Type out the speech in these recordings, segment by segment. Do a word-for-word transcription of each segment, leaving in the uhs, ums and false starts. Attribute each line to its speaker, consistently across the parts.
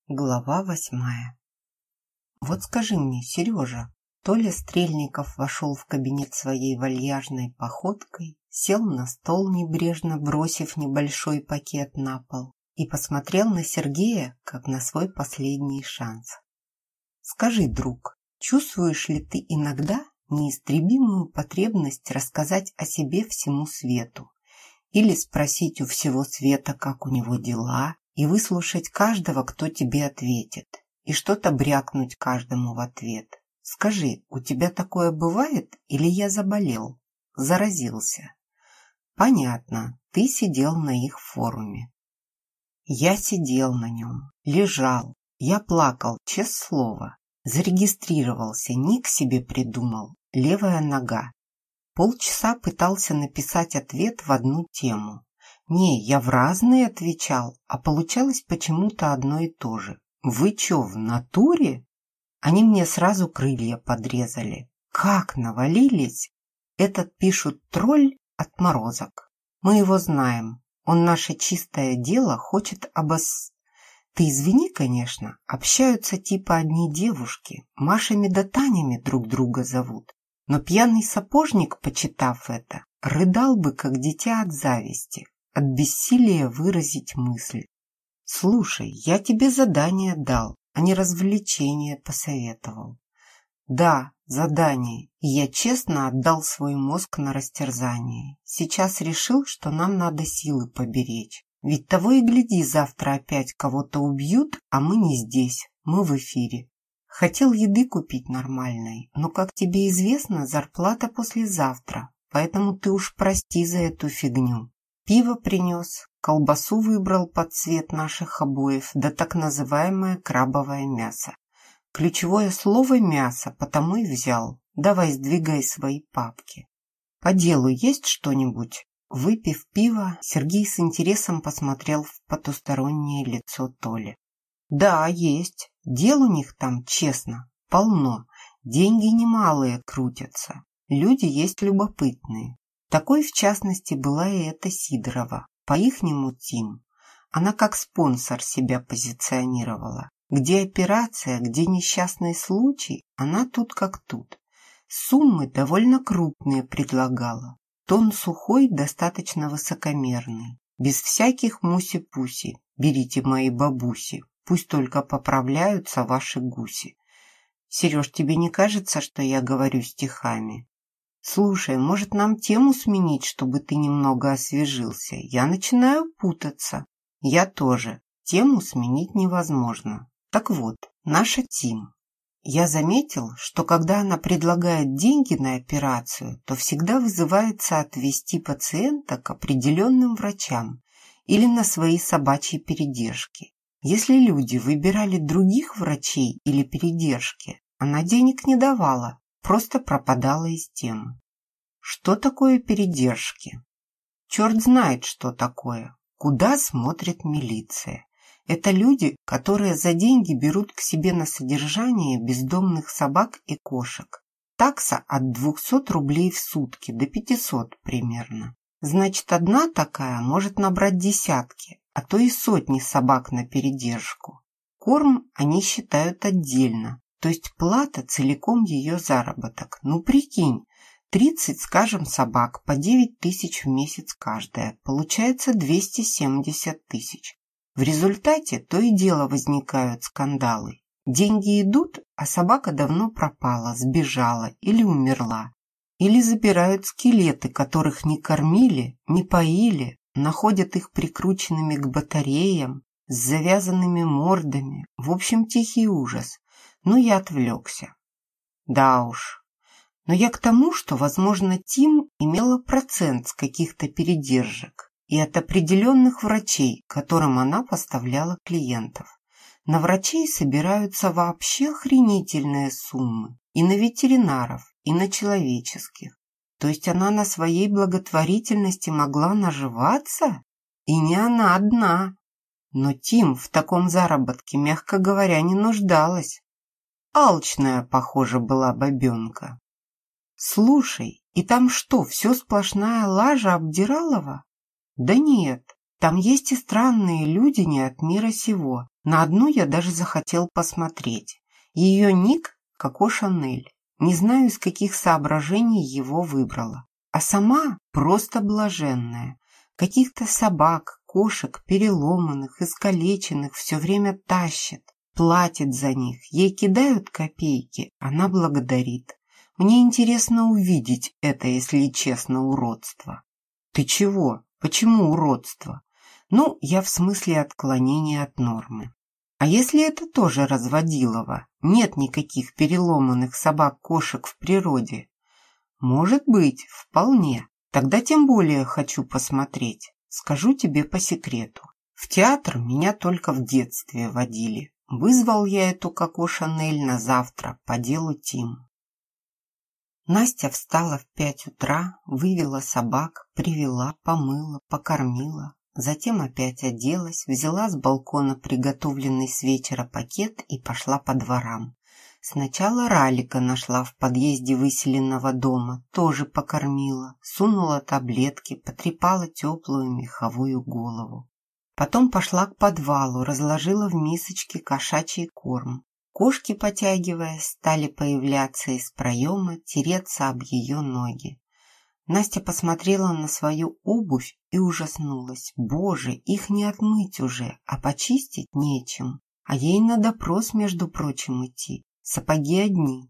Speaker 1: Глава восьмая. Вот скажи мне, Сережа, то ли Стрельников вошел в кабинет своей вальяжной походкой, сел на стол, небрежно бросив небольшой пакет на пол, и посмотрел на Сергея, как на свой последний шанс. Скажи, друг, чувствуешь ли ты иногда неистребимую потребность рассказать о себе всему свету? Или спросить у всего света, как у него дела, и выслушать каждого, кто тебе ответит, и что-то брякнуть каждому в ответ? Скажи, у тебя такое бывает, или я заболел, заразился? Понятно, ты сидел на их форуме. Я сидел на нем, лежал, я плакал, честное слово, зарегистрировался, ник себе придумал, левая нога. Полчаса пытался написать ответ в одну тему. Не, я в разные отвечал, а получалось почему-то одно и то же. Вы чё, в натуре? Они мне сразу крылья подрезали. Как навалились? Этот, пишут, тролль отморозок. Мы его знаем. Он наше чистое дело хочет обос... Ты извини, конечно, общаются типа одни девушки. Машами да Танями друг друга зовут. Но пьяный сапожник, почитав это, рыдал бы, как дитя от зависти, от бессилия выразить мысль. Слушай, я тебе задание дал, а не развлечение посоветовал. Да, задание, и я честно отдал свой мозг на растерзание. Сейчас решил, что нам надо силы поберечь. Ведь того и гляди, завтра опять кого-то убьют, а мы не здесь, мы в эфире. Хотел еды купить нормальной, но, как тебе известно, зарплата послезавтра, поэтому ты уж прости за эту фигню. Пиво принес, колбасу выбрал под цвет наших обоев, да так называемое крабовое мясо. Ключевое слово «мясо», потому и взял. Давай сдвигай свои папки. По делу есть что-нибудь? Выпив пиво, Сергей с интересом посмотрел в потустороннее лицо Толи. Да, есть. Дел у них там, честно, полно. Деньги немалые крутятся. Люди есть любопытные. Такой, в частности, была и эта Сидорова. По-ихнему Тим. Она как спонсор себя позиционировала. Где операция, где несчастный случай, она тут как тут. Суммы довольно крупные предлагала. Тон сухой, достаточно высокомерный. Без всяких муси-пуси. Берите мои бабуси. Пусть только поправляются ваши гуси. Сереж, тебе не кажется, что я говорю стихами? Слушай, может, нам тему сменить, чтобы ты немного освежился? Я начинаю путаться. Я тоже. Тему сменить невозможно. Так вот, наша Тим. Я заметил, что когда она предлагает деньги на операцию, то всегда вызывается отвезти пациента к определенным врачам или на свои собачьи передержки. Если люди выбирали других врачей или передержки, она денег не давала, просто пропадала из темы. Что такое передержки? Черт знает, что такое. Куда смотрит милиция? Это люди, которые за деньги берут к себе на содержание бездомных собак и кошек. Такса от двухсот рублей в сутки до пятисот примерно. Значит, одна такая может набрать десятки, а то и сотни собак на передержку. Корм они считают отдельно, то есть плата целиком ее заработок. Ну, прикинь, тридцать, скажем, собак по девять тысяч в месяц каждая, получается двести семьдесят тысяч. В результате то и дело возникают скандалы. Деньги идут, а собака давно пропала, сбежала или умерла. Или забирают скелеты, которых не кормили, не поили, находят их прикрученными к батареям, с завязанными мордами. В общем, тихий ужас. Но я отвлекся. Да уж. Но я к тому, что, возможно, Тим имела процент с каких-то передержек и от определенных врачей, которым она поставляла клиентов. На врачей собираются вообще охренительные суммы. И на ветеринаров, и на человеческих. То есть она на своей благотворительности могла наживаться? И не она одна. Но Тим в таком заработке, мягко говоря, не нуждалась. Алчная, похоже, была бабенка. Слушай, и там что, все сплошная лажа Обдиралова? Да нет, Там есть и странные люди не от мира сего. На одну я даже захотел посмотреть. Ее ник Коко Шанель. Не знаю, из каких соображений его выбрала. А сама просто блаженная. Каких-то собак, кошек, переломанных, искалеченных все время тащит. Платит за них. Ей кидают копейки, она благодарит. Мне интересно увидеть это, если честно, уродство. Ты чего? Почему уродство? Ну, я в смысле отклонения от нормы. А если это тоже разводилово? Нет никаких переломанных собак-кошек в природе? Может быть, вполне. Тогда тем более хочу посмотреть. Скажу тебе по секрету. В театр меня только в детстве водили. Вызвал я эту Коко Шанель на завтра по делу Тим. Настя встала в пять утра, вывела собак, привела, помыла, покормила. Затем опять оделась, взяла с балкона приготовленный с вечера пакет и пошла по дворам. Сначала Ралика нашла в подъезде выселенного дома, тоже покормила, сунула таблетки, потрепала теплую меховую голову. Потом пошла к подвалу, разложила в мисочке кошачий корм. Кошки, потягиваясь, стали появляться из проема, тереться об ее ноги. Настя посмотрела на свою обувь и ужаснулась. Боже, их не отмыть уже, а почистить нечем. А ей на допрос, между прочим, идти. Сапоги одни.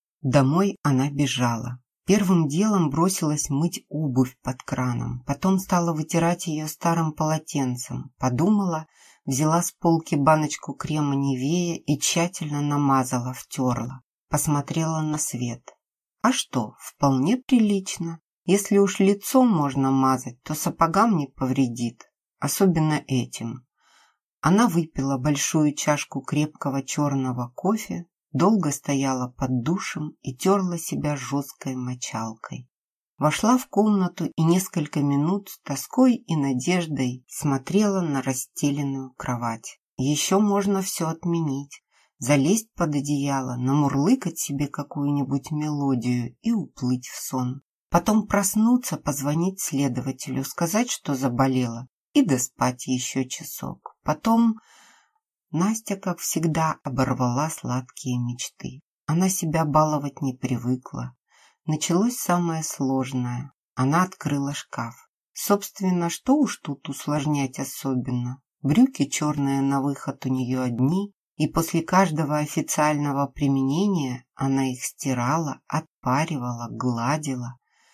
Speaker 1: Домой она бежала. Первым делом бросилась мыть обувь под краном. Потом стала вытирать ее старым полотенцем. Подумала, взяла с полки баночку крема Нивея и тщательно намазала, втерла. Посмотрела на свет. А что, вполне прилично. Если уж лицом можно мазать, то сапогам не повредит. Особенно этим. Она выпила большую чашку крепкого черного кофе, долго стояла под душем и терла себя жесткой мочалкой. Вошла в комнату и несколько минут с тоской и надеждой смотрела на расстеленную кровать. Еще можно все отменить, залезть под одеяло, намурлыкать себе какую-нибудь мелодию и уплыть в сон. Потом проснуться, позвонить следователю, сказать, что заболела, и доспать еще часок. Потом... Настя, как всегда, оборвала сладкие мечты. Она себя баловать не привыкла. Началось самое сложное. Она открыла шкаф. Собственно, что уж тут усложнять особенно. Брюки черные на выход у нее одни, и после каждого официального применения она их стирала, отпаривала, гладила.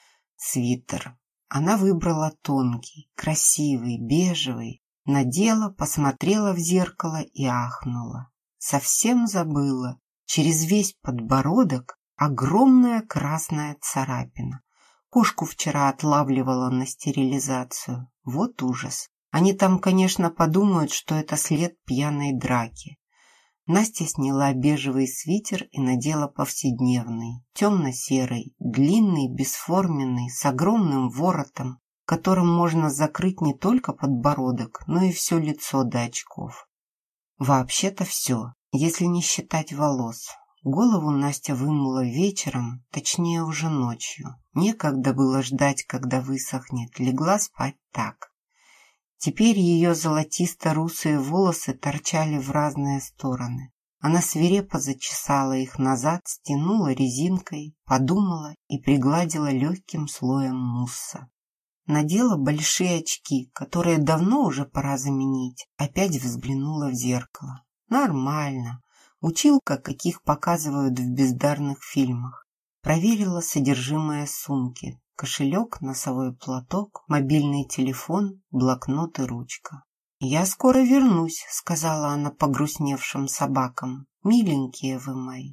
Speaker 1: Свитер. Она выбрала тонкий, красивый, бежевый. Надела, посмотрела в зеркало и ахнула. Совсем забыла. Через весь подбородок огромная красная царапина. Кошку вчера отлавливала на стерилизацию. Вот ужас. Они там, конечно, подумают, что это след пьяной драки. Настя сняла бежевый свитер и надела повседневный, темно-серый, длинный, бесформенный, с огромным воротом, которым можно закрыть не только подбородок, но и все лицо до очков. Вообще-то все, если не считать волос. Голову Настя вымыла вечером, точнее уже ночью. Некогда было ждать, когда высохнет, легла спать так. Теперь ее золотисто-русые волосы торчали в разные стороны. Она свирепо зачесала их назад, стянула резинкой, подумала и пригладила легким слоем мусса. Надела большие очки, которые давно уже пора заменить. Опять взглянула в зеркало. Нормально. Училка, каких показывают в бездарных фильмах. Проверила содержимое сумки. Кошелек, носовой платок, мобильный телефон, блокнот и ручка. «Я скоро вернусь», — сказала она погрустневшим собакам. «Миленькие вы мои».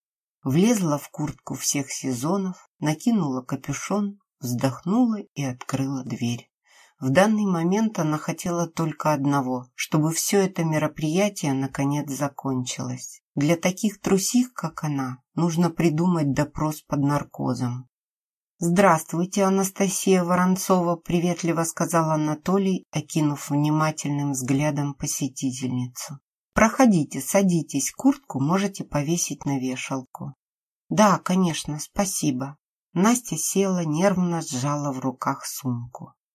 Speaker 1: Влезла в куртку всех сезонов, накинула капюшон, вздохнула и открыла дверь. В данный момент она хотела только одного, чтобы все это мероприятие наконец закончилось. Для таких трусих, как она, нужно придумать допрос под наркозом. «Здравствуйте, Анастасия Воронцова», — приветливо сказал Анатолий, окинув внимательным взглядом посетительницу. «Проходите, садитесь, куртку можете повесить на вешалку». «Да, конечно, спасибо». Настя села, нервно сжала в руках сумку.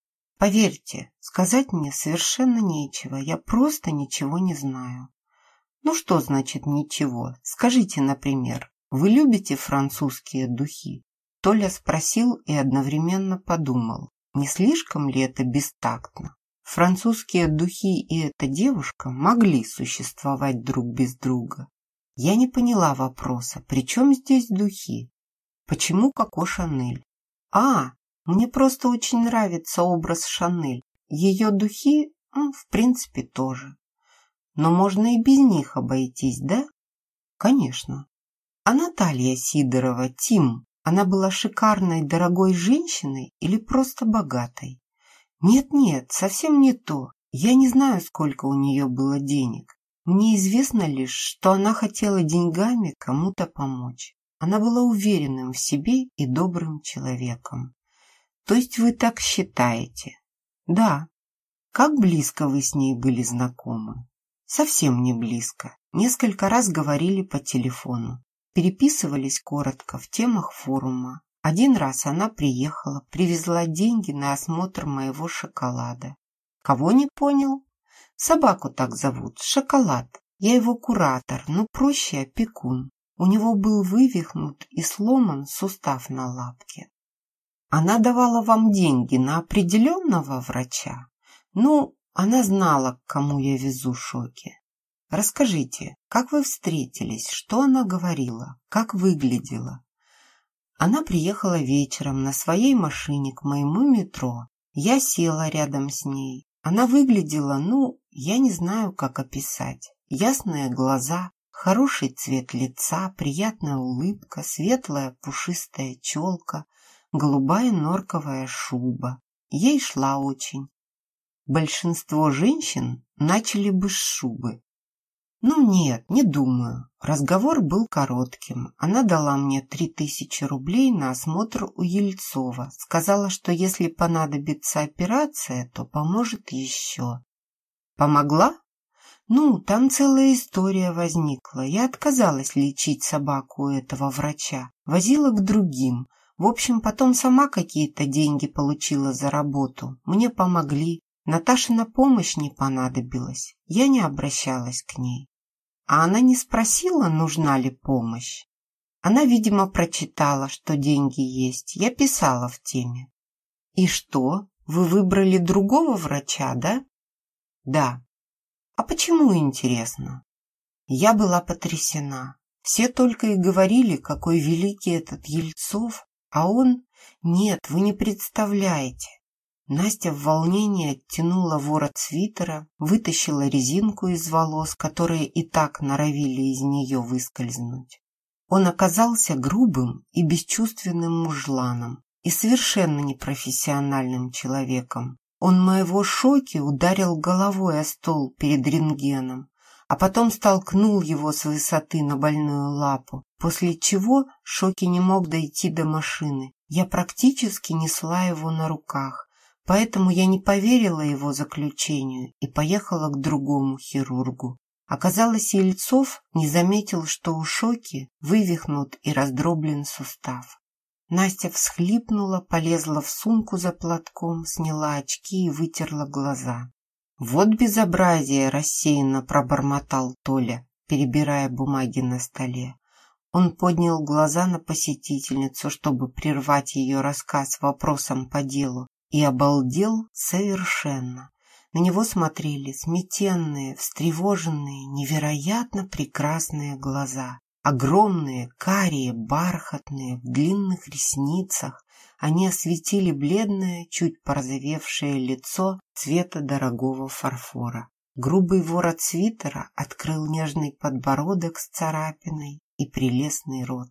Speaker 1: Поверьте, сказать мне совершенно нечего, я просто ничего не знаю. Ну что значит ничего? Скажите, например, вы любите французские духи? Толя спросил и одновременно подумал, не слишком ли это бестактно? Французские духи и эта девушка могли существовать друг без друга. Я не поняла вопроса, при чем здесь духи? Почему Коко Шанель? А, мне просто очень нравится образ Шанель. Ее духи, в принципе, тоже. Но можно и без них обойтись, да? Конечно. А Наталья Сидорова, Тим, она была шикарной, дорогой женщиной или просто богатой? Нет-нет, совсем не то. Я не знаю, сколько у нее было денег. Мне известно лишь, что она хотела деньгами кому-то помочь. Она была уверенным в себе и добрым человеком. То есть вы так считаете? Да. Как близко вы с ней были знакомы? Совсем не близко. Несколько раз говорили по телефону. Переписывались коротко в темах форума. Один раз она приехала, привезла деньги на осмотр моего шоколада. Кого не понял? Собаку так зовут, Шоколад. Я его куратор, но проще опекун. У него был вывихнут и сломан сустав на лапке. Она давала вам деньги на определенного врача? Ну, она знала, к кому я везу Шоки. Расскажите, как вы встретились, что она говорила, как выглядела? Она приехала вечером на своей машине к моему метро. Я села рядом с ней. Она выглядела, ну, я не знаю, как описать. Ясные глаза, хороший цвет лица, приятная улыбка, светлая пушистая челка, голубая норковая шуба. Ей шла очень. Большинство женщин начали бы с шубы. Ну нет, не думаю. Разговор был коротким. Она дала мне три тысячи рублей на осмотр у Ельцова. Сказала, что если понадобится операция, то поможет еще. Помогла? Ну, там целая история возникла. Я отказалась лечить собаку у этого врача. Возила к другим. В общем, потом сама какие-то деньги получила за работу. Мне помогли. Наташина помощь не понадобилась. Я не обращалась к ней. А она не спросила, нужна ли помощь. Она, видимо, прочитала, что деньги есть. Я писала в теме. И что? Вы выбрали другого врача, да? Да. А почему, интересно? Я была потрясена. Все только и говорили, какой великий этот Ельцов, а он... Нет, вы не представляете. Настя в волнении оттянула ворот свитера, вытащила резинку из волос, которые и так норовили из нее выскользнуть. Он оказался грубым и бесчувственным мужланом и совершенно непрофессиональным человеком. Он моего Шоки ударил головой о стол перед рентгеном, а потом столкнул его с высоты на больную лапу, после чего Шоки не мог дойти до машины. Я практически несла его на руках. Поэтому я не поверила его заключению и поехала к другому хирургу. Оказалось, Ельцов не заметил, что у Шоки вывихнут и раздроблен сустав. Настя всхлипнула, полезла в сумку за платком, сняла очки и вытерла глаза. «Вот безобразие!» – рассеянно пробормотал Толя, перебирая бумаги на столе. Он поднял глаза на посетительницу, чтобы прервать ее рассказ вопросом по делу, и обалдел совершенно. На него смотрели сметенные, встревоженные, невероятно прекрасные глаза. Огромные, карие, бархатные, в длинных ресницах. Они осветили бледное, чуть порозовевшее лицо цвета дорогого фарфора. Грубый ворот свитера открыл нежный подбородок с царапиной и прелестный рот.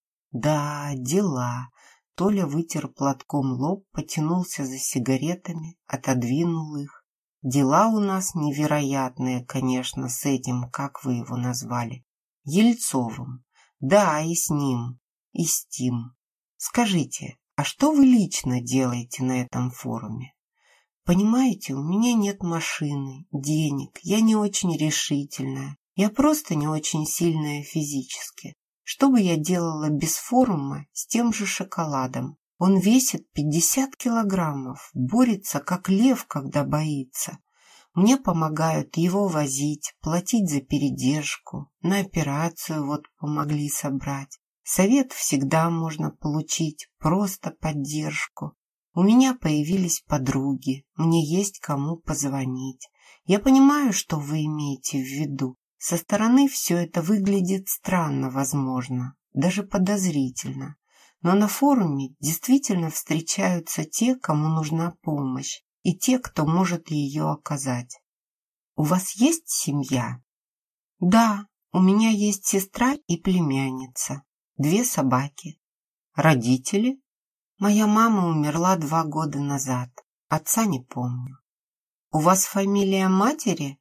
Speaker 1: Да, дела. Толя вытер платком лоб, потянулся за сигаретами, отодвинул их. Дела у нас невероятные, конечно, с этим, как вы его назвали, Ельцовым. Да, и с ним, и с Тим. Скажите, а что вы лично делаете на этом форуме? Понимаете, у меня нет машины, денег, я не очень решительная, я просто не очень сильная физически. Что бы я делала без форума с тем же шоколадом? Он весит пятьдесят килограммов, борется как лев, когда боится. Мне помогают его возить, платить за передержку, на операцию вот помогли собрать. Совет всегда можно получить, просто поддержку. У меня появились подруги, мне есть кому позвонить. Я понимаю, что вы имеете в виду. Со стороны все это выглядит странно, возможно, даже подозрительно. Но на форуме действительно встречаются те, кому нужна помощь, и те, кто может ее оказать. У вас есть семья? Да, у меня есть сестра и племянница, две собаки. Родители? Моя мама умерла два года назад, отца не помню. У вас фамилия матери?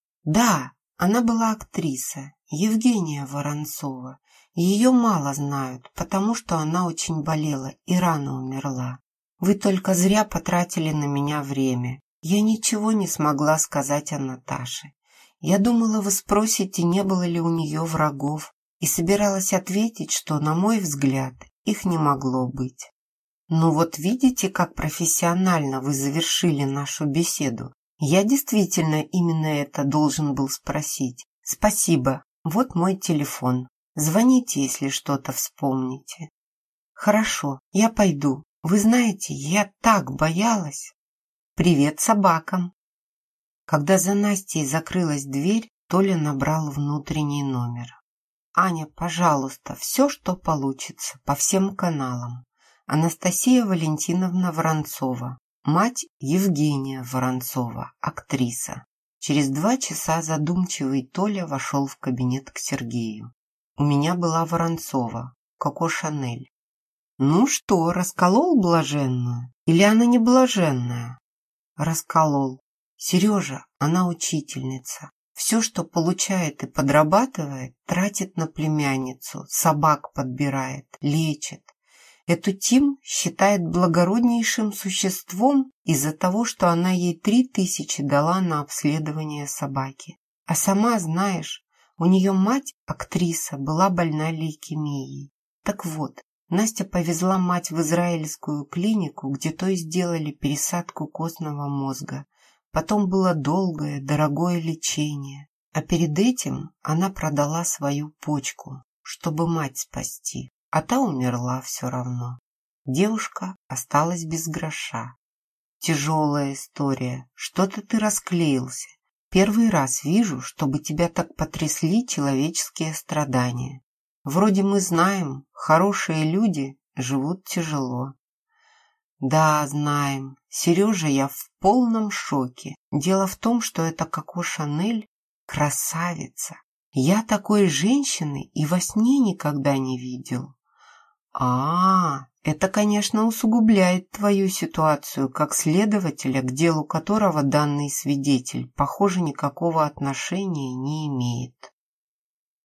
Speaker 1: Да, она была актриса, Евгения Воронцова. Ее мало знают, потому что она очень болела и рано умерла. Вы только зря потратили на меня время. Я ничего не смогла сказать о Наташе. Я думала, вы спросите, не было ли у нее врагов, и собиралась ответить, что, на мой взгляд, их не могло быть. Ну вот видите, как профессионально вы завершили нашу беседу. Я действительно именно это должен был спросить. Спасибо, вот мой телефон. Звоните, если что-то вспомните. Хорошо, я пойду. Вы знаете, я так боялась. Привет собакам. Когда за Настей закрылась дверь, Толя набрал внутренний номер. Аня, пожалуйста, все, что получится, по всем каналам. Анастасия Валентиновна Воронцова, мать Евгения Воронцова, актриса. Через два часа задумчивый Толя вошел в кабинет к Сергею. У меня была Воронцова, Коко Шанель. Ну что, расколол блаженную? Или она не блаженная? Расколол. Сережа, она учительница. Все, что получает и подрабатывает, тратит на племянницу, собак подбирает, лечит. Эту Тим считает благороднейшим существом из-за того, что она ей три тысячи дала на обследование собаки. А сама, знаешь, у нее мать, актриса, была больна лейкемией. Так вот, Настя повезла мать в израильскую клинику, где той сделали пересадку костного мозга. Потом было долгое, дорогое лечение. А перед этим она продала свою почку, чтобы мать спасти. А та умерла все равно. Девушка осталась без гроша. Тяжелая история. Что-то ты расклеился. Первый раз вижу, чтобы тебя так потрясли человеческие страдания. Вроде мы знаем, хорошие люди живут тяжело. Да, знаем. Сережа, я в полном шоке. Дело в том, что эта Коко Шанель красавица. Я такой женщины и во сне никогда не видел. А, это, конечно, усугубляет твою ситуацию как следователя, к делу которого данный свидетель, похоже, никакого отношения не имеет.